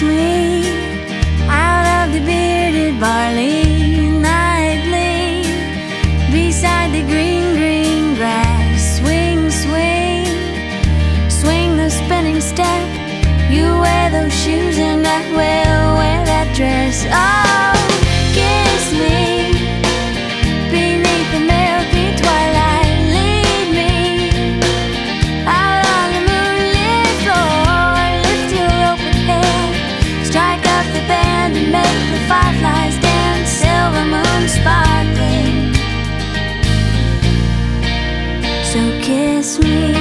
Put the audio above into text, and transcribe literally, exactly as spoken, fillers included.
me out of the bearded barley nightly, beside the green, green grass. Swing, swing, swing the spinning step. You wear those shoes and I will wear that dress. Oh, kiss me beneath the milky twilight. Lead me out on the moonlit floor. Lift your open head, strike up the band and make the fireflies dance. Silver moon sparkling, so kiss me.